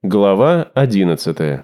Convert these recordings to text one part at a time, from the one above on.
Глава 11.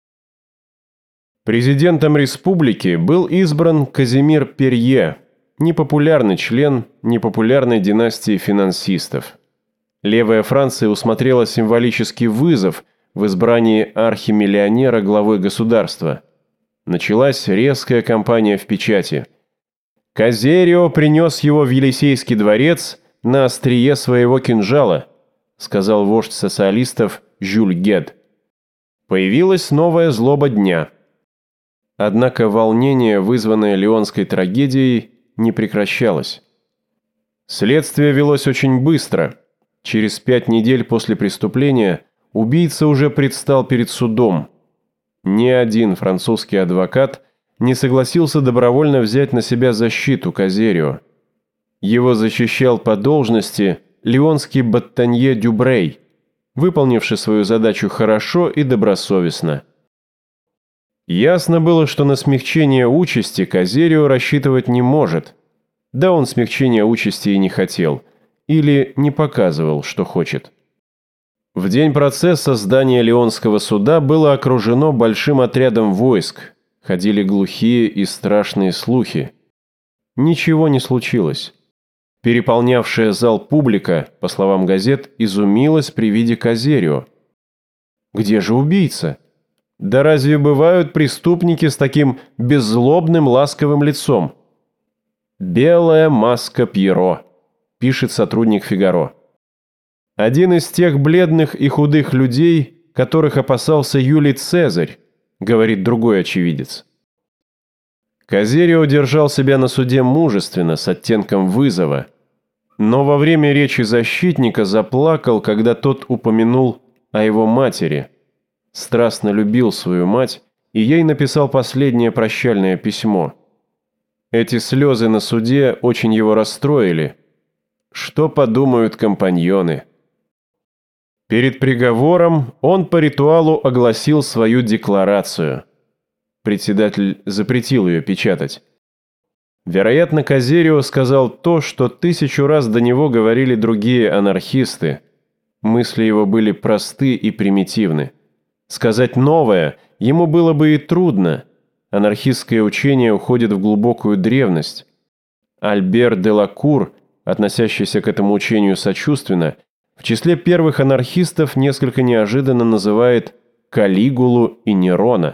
Президентом республики был избран Казимир Перье, непопулярный член непопулярной династии финансистов. Левая Франция усмотрела символический вызов в избрании архимиллионера главой государства. Началась резкая кампания в печати. «Козерио принес его в Елисейский дворец на острие своего кинжала», сказал вождь социалистов Жюль Гед. Появилась новая злоба дня. Однако волнение, вызванное Лионской трагедией, не прекращалось. Следствие велось очень быстро. Через 5 недель после преступления убийца уже предстал перед судом. Ни один французский адвокат не согласился добровольно взять на себя защиту Козерио. Его защищал по должности лионский Баттанье Дюбрей, выполнивший свою задачу хорошо и добросовестно. Ясно было, что на смягчение участи Козерио рассчитывать не может. Да он смягчения участи и не хотел, или не показывал, что хочет. В день процесса здание Лионского суда было окружено большим отрядом войск. Ходили глухие и страшные слухи. Ничего не случилось. Переполнявшая зал публика, по словам газет, изумилась при виде Козерио. Где же убийца? Да разве бывают преступники с таким беззлобным ласковым лицом? «Белая маска Пьеро», пишет сотрудник «Фигаро». Один из тех бледных и худых людей, которых опасался Юлий Цезарь, говорит другой очевидец. Козерио держал себя на суде мужественно, с оттенком вызова, но во время речи защитника заплакал, когда тот упомянул о его матери. Страстно любил свою мать, и ей написал последнее прощальное письмо. Эти слезы на суде очень его расстроили. Что подумают компаньоны? Перед приговором он по ритуалу огласил свою декларацию. Председатель запретил ее печатать. Вероятно, Козерио сказал то, что 1000 раз до него говорили другие анархисты. Мысли его были просты и примитивны. Сказать новое ему было бы и трудно. Анархистское учение уходит в глубокую древность. Альбер де Лакур, относящийся к этому учению сочувственно, в числе первых анархистов несколько неожиданно называет Калигулу и Нерона.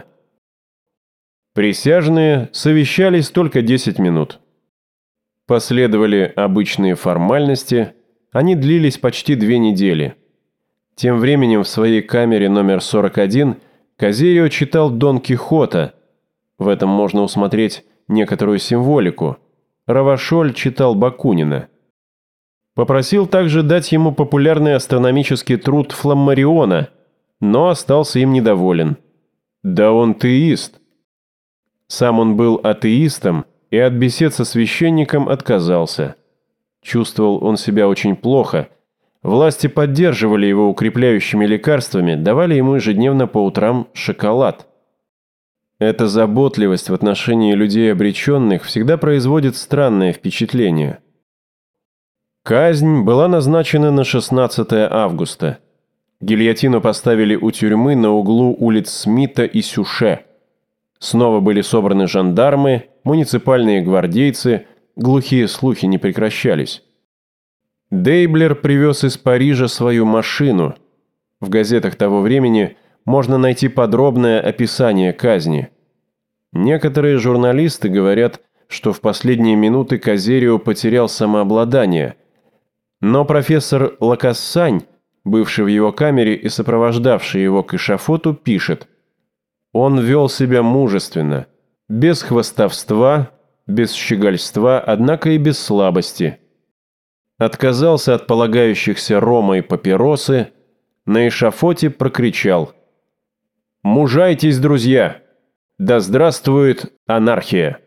Присяжные совещались только 10 минут. Последовали обычные формальности, они длились почти 2 недели. Тем временем в своей камере номер 41 Козерио читал Дон Кихота. В этом можно усмотреть некоторую символику. Равашоль читал Бакунина. Попросил также дать ему популярный астрономический труд Фламмариона, но остался им недоволен. Да он теист. Сам он был атеистом и от бесед со священником отказался. Чувствовал он себя очень плохо. Власти поддерживали его укрепляющими лекарствами, давали ему ежедневно по утрам шоколад. Эта заботливость в отношении людей обреченных всегда производит странное впечатление. Казнь была назначена на 16 августа. Гильотину поставили у тюрьмы на углу улиц Смита и Сюше. Снова были собраны жандармы, муниципальные гвардейцы, глухие слухи не прекращались. Дейблер привез из Парижа свою машину. В газетах того времени можно найти подробное описание казни. Некоторые журналисты говорят, что в последние минуты Козерио потерял самообладание. Но профессор Лакассань, бывший в его камере и сопровождавший его к эшафоту, пишет: «Он вел себя мужественно, без хвастовства, без щегольства, однако и без слабости. Отказался от полагающихся рома и папиросы, на эшафоте прокричал: «Мужайтесь, друзья! Да здравствует анархия!»